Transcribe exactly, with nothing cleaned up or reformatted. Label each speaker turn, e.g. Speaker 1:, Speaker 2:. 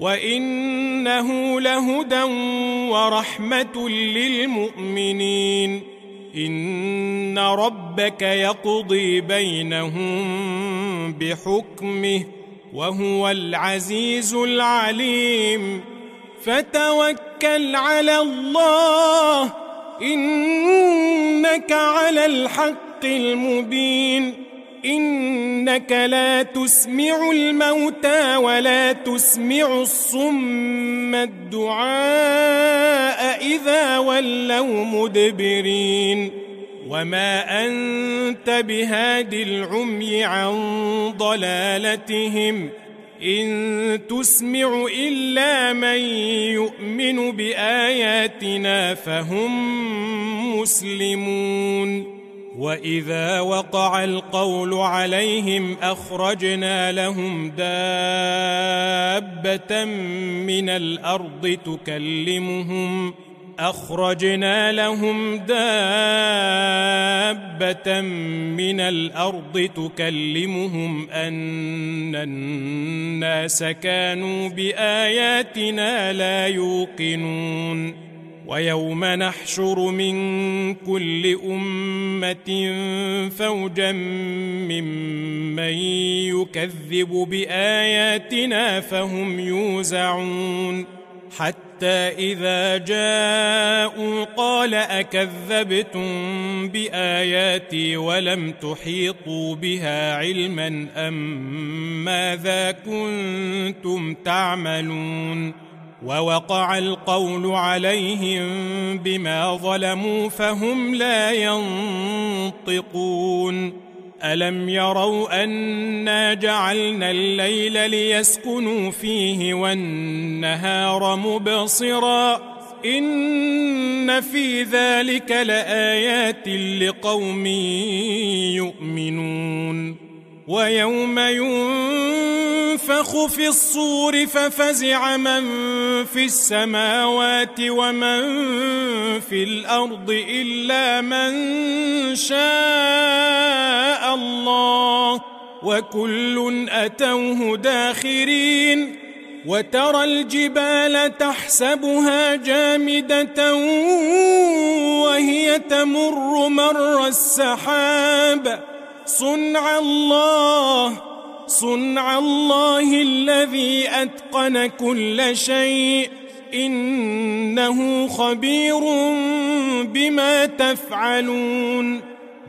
Speaker 1: وإنه لهدى ورحمة للمؤمنين. إن ربك يقضي بينهم بحكمه وهو العزيز العليم. فتوكل على الله إنك على الحق المبين. إنك لا تسمع الموتى ولا تسمع الصم الدعاء إذا ولوا مدبرين. وما أنت بهاد العمي عن ضلالتهم إن تسمع إلا من يؤمن بآياتنا فهم مسلمون. وإذا وقع القول عليهم أخرجنا لهم دابة من الأرض تكلمهم أخرجنا لهم دابة من الأرض تكلمهم أن الناس كانوا بآياتنا لا يوقنون. ويوم نحشر من كل أمة فوجا ممن يكذب بآياتنا فهم يوزعون. حتى إذا جاءوا قال أكذبتم بآياتي ولم تحيطوا بها علما أم ماذا كنتم تعملون. ووقع القول عليهم بما ظلموا فهم لا ينطقون. ألم يروا أنا جعلنا الليل ليسكنوا فيه والنهار مبصرا إن في ذلك لآيات لقوم يؤمنون. ويوم ينفخ في الصور ففزع من في السماوات ومن في الأرض إلا من شاء الله وكل أتوه داخرين. وترى الجبال تحسبها جامدة وهي تمر مر السحاب صنع الله صنع الله الذي أتقن كل شيء إنه خبير بما تفعلون.